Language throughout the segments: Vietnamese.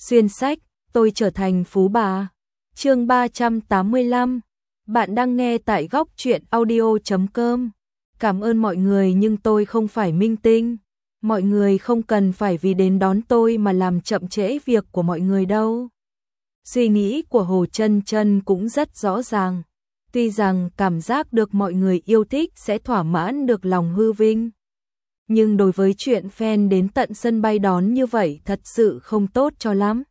Xuyên sách, tôi trở thành phú bà. Chương 385. Bạn đang nghe tại góc truyện audio.com. Cảm ơn mọi người nhưng tôi không phải minh tinh. Mọi người không cần phải vì đến đón tôi mà làm chậm trễ việc của mọi người đâu. Suy nghĩ của Hồ Chân Chân cũng rất rõ ràng. Tuy rằng cảm giác được mọi người yêu thích sẽ thỏa mãn được lòng hư vinh. Nhưng đối với chuyện fan đến tận sân bay đón như vậy thật sự không tốt cho lắm.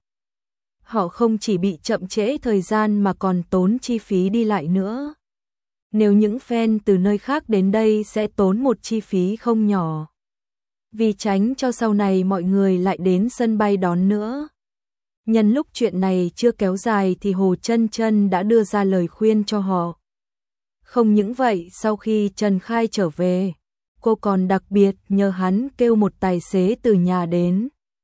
Họ không chỉ bị chậm trễ thời gian mà còn tốn chi phí đi lại nữa. Nếu những fan từ nơi khác đến đây sẽ tốn một chi phí không nhỏ. Vì tránh cho sau này mọi người lại đến sân bay đón nữa. Nhân lúc chuyện này chưa kéo dài thì Hồ Chân Chân đã đưa ra lời khuyên cho họ. Không những vậy, sau khi Trần Khai trở về, cô còn đặc biệt nhờ hắn kêu một tài xế từ nhà đến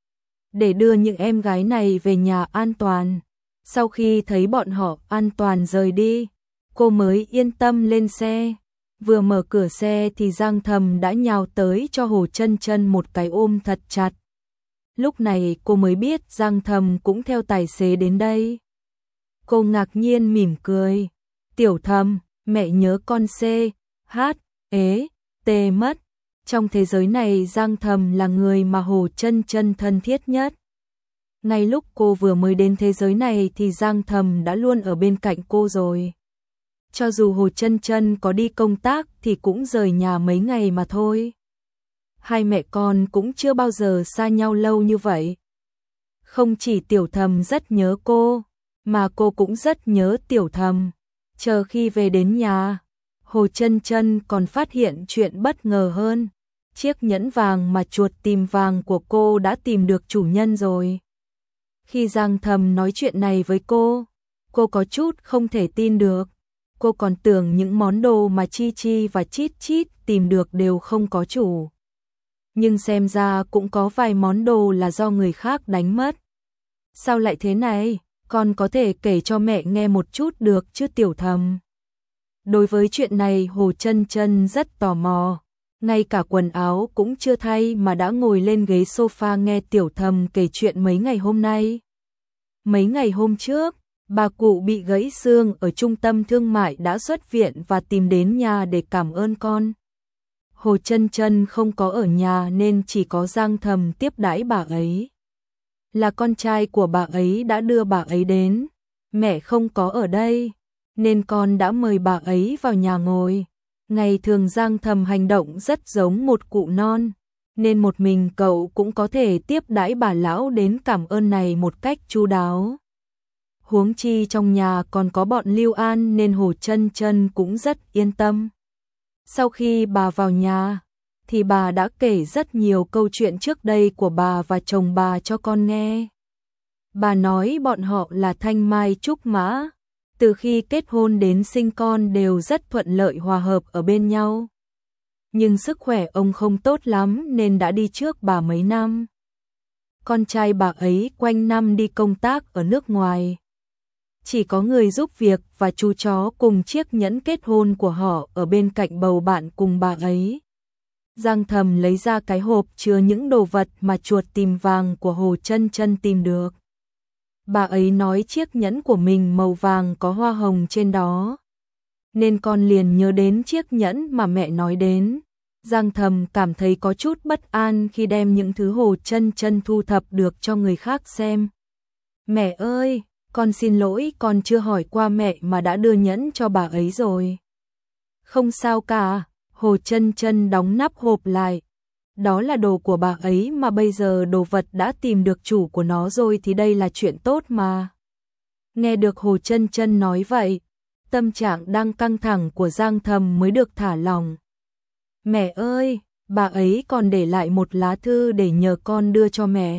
để đưa những em gái này về nhà an toàn. Sau khi thấy bọn họ an toàn rời đi, cô mới yên tâm lên xe. Vừa mở cửa xe thì Giang Thầm đã nhào tới cho Hồ Chân Chân một cái ôm thật chặt. Lúc này cô mới biết Giang Thầm cũng theo tài xế đến đây. Cô ngạc nhiên mỉm cười. Tiểu Thầm, mẹ nhớ con C, H, ế, T mất. Trong thế giới này Giang Thầm là người mà Hồ Chân Chân thân thiết nhất. Ngay lúc cô vừa mới đến thế giới này thì Giang Thầm đã luôn ở bên cạnh cô rồi. Cho dù Hồ Chân Chân có đi công tác thì cũng rời nhà mấy ngày mà thôi. Hai mẹ con cũng chưa bao giờ xa nhau lâu như vậy. Không chỉ Tiểu Thầm rất nhớ cô, mà cô cũng rất nhớ Tiểu Thầm. Chờ khi về đến nhà, Hồ Chân Chân còn phát hiện chuyện bất ngờ hơn. Chiếc nhẫn vàng mà chuột tìm vàng của cô đã tìm được chủ nhân rồi. Khi Giang Thầm nói chuyện này với cô có chút không thể tin được. Cô còn tưởng những món đồ mà Chi Chi và Chít Chít tìm được đều không có chủ. Nhưng xem ra cũng có vài món đồ là do người khác đánh mất. Sao lại thế này? Con có thể kể cho mẹ nghe một chút được chứ Tiểu Thầm? Đối với chuyện này Hồ Chân Chân rất tò mò. Ngay cả quần áo cũng chưa thay mà đã ngồi lên ghế sofa nghe Tiểu Thầm kể chuyện mấy ngày hôm nay. Mấy ngày hôm trước, bà cụ bị gãy xương ở trung tâm thương mại đã xuất viện và tìm đến nhà để cảm ơn con. Hồ Chân Chân không có ở nhà nên chỉ có Giang Thầm tiếp đãi bà ấy. Là con trai của bà ấy đã đưa bà ấy đến. Mẹ không có ở đây, nên con đã mời bà ấy vào nhà ngồi. Ngày thường Giang Thầm hành động rất giống một cụ non, nên một mình cậu cũng có thể tiếp đãi bà lão đến cảm ơn này một cách chu đáo. Huống chi trong nhà còn có bọn Lưu An nên Hồ Chân Chân cũng rất yên tâm. Sau khi bà vào nhà, thì bà đã kể rất nhiều câu chuyện trước đây của bà và chồng bà cho con nghe. Bà nói bọn họ là thanh mai trúc mã, từ khi kết hôn đến sinh con đều rất thuận lợi hòa hợp ở bên nhau. Nhưng sức khỏe ông không tốt lắm nên đã đi trước bà mấy năm. Con trai bà ấy quanh năm đi công tác ở nước ngoài. Chỉ có người giúp việc và chú chó cùng chiếc nhẫn kết hôn của họ ở bên cạnh bầu bạn cùng bà ấy. Giang Thầm lấy ra cái hộp chứa những đồ vật mà chuột tìm vàng của Hồ Chân Chân tìm được. Bà ấy nói chiếc nhẫn của mình màu vàng có hoa hồng trên đó. Nên con liền nhớ đến chiếc nhẫn mà mẹ nói đến. Giang Thầm cảm thấy có chút bất an khi đem những thứ Hồ Chân Chân thu thập được cho người khác xem. Mẹ ơi, con xin lỗi, con chưa hỏi qua mẹ mà đã đưa nhẫn cho bà ấy rồi. Không sao cả, Hồ Chân Chân đóng nắp hộp lại. Đó là đồ của bà ấy mà bây giờ đồ vật đã tìm được chủ của nó rồi thì đây là chuyện tốt mà. Nghe được Hồ Chân Chân nói vậy, tâm trạng đang căng thẳng của Giang Thầm mới được thả lỏng. Mẹ ơi, bà ấy còn để lại một lá thư để nhờ con đưa cho mẹ.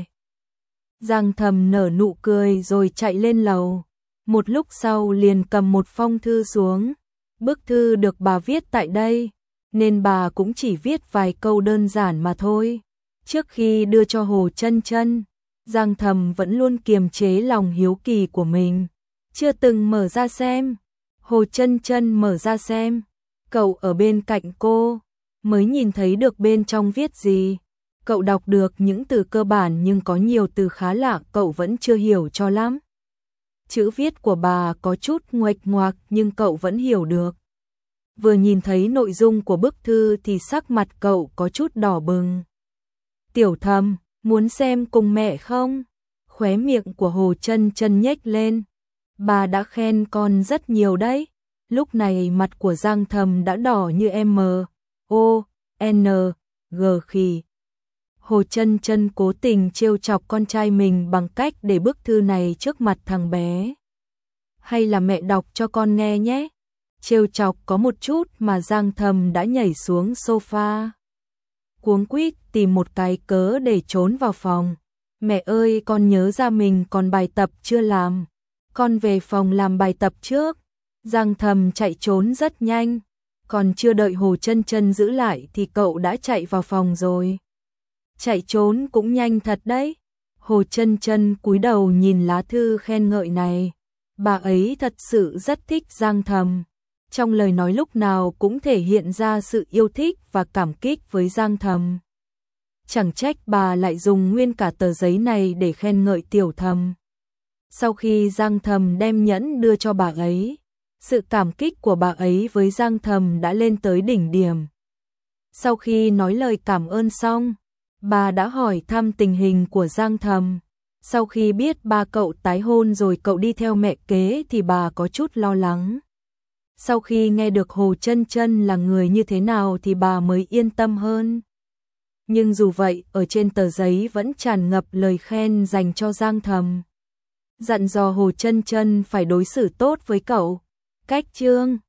Giang Thầm nở nụ cười rồi chạy lên lầu. Một lúc sau liền cầm một phong thư xuống. Bức thư được bà viết tại đây, nên bà cũng chỉ viết vài câu đơn giản mà thôi. Trước khi đưa cho Hồ Chân Chân, Giang Thầm vẫn luôn kiềm chế lòng hiếu kỳ của mình, chưa từng mở ra xem. Hồ Chân Chân mở ra xem, cậu ở bên cạnh cô, mới nhìn thấy được bên trong viết gì. Cậu đọc được những từ cơ bản nhưng có nhiều từ khá lạ cậu vẫn chưa hiểu cho lắm. Chữ viết của bà có chút nguệch ngoạc nhưng cậu vẫn hiểu được. Vừa nhìn thấy nội dung của bức thư thì sắc mặt cậu có chút đỏ bừng. Tiểu Thầm, muốn xem cùng mẹ không? Khóe miệng của Hồ Chân Chân nhếch lên. Bà đã khen con rất nhiều đấy. Lúc này mặt của Giang Thầm đã đỏ như M.O.N.G khỉ. Hồ Chân Chân cố tình trêu chọc con trai mình bằng cách để bức thư này trước mặt thằng bé. Hay là mẹ đọc cho con nghe nhé. Trêu chọc có một chút mà Giang Thầm đã nhảy xuống sofa. Cuống quýt tìm một cái cớ để trốn vào phòng. Mẹ ơi, con nhớ ra mình còn bài tập chưa làm. Con về phòng làm bài tập trước. Giang Thầm chạy trốn rất nhanh. Còn chưa đợi Hồ Chân Chân giữ lại thì cậu đã chạy vào phòng rồi. Chạy trốn cũng nhanh thật đấy. Hồ Chân Chân cúi đầu nhìn lá thư khen ngợi này. Bà ấy thật sự rất thích Giang Thầm. Trong lời nói lúc nào cũng thể hiện ra sự yêu thích và cảm kích với Giang Thầm. Chẳng trách bà lại dùng nguyên cả tờ giấy này để khen ngợi Tiểu Thầm. Sau khi Giang Thầm đem nhẫn đưa cho bà ấy, sự cảm kích của bà ấy với Giang Thầm đã lên tới đỉnh điểm. Sau khi nói lời cảm ơn xong, bà đã hỏi thăm tình hình của Giang Thầm. Sau khi biết ba cậu tái hôn rồi cậu đi theo mẹ kế thì bà có chút lo lắng. Sau khi nghe được Hồ Chân Chân là người như thế nào thì bà mới yên tâm hơn. Nhưng dù vậy, ở trên tờ giấy vẫn tràn ngập lời khen dành cho Giang Thầm. Dặn dò Hồ Chân Chân phải đối xử tốt với cậu. Cách chương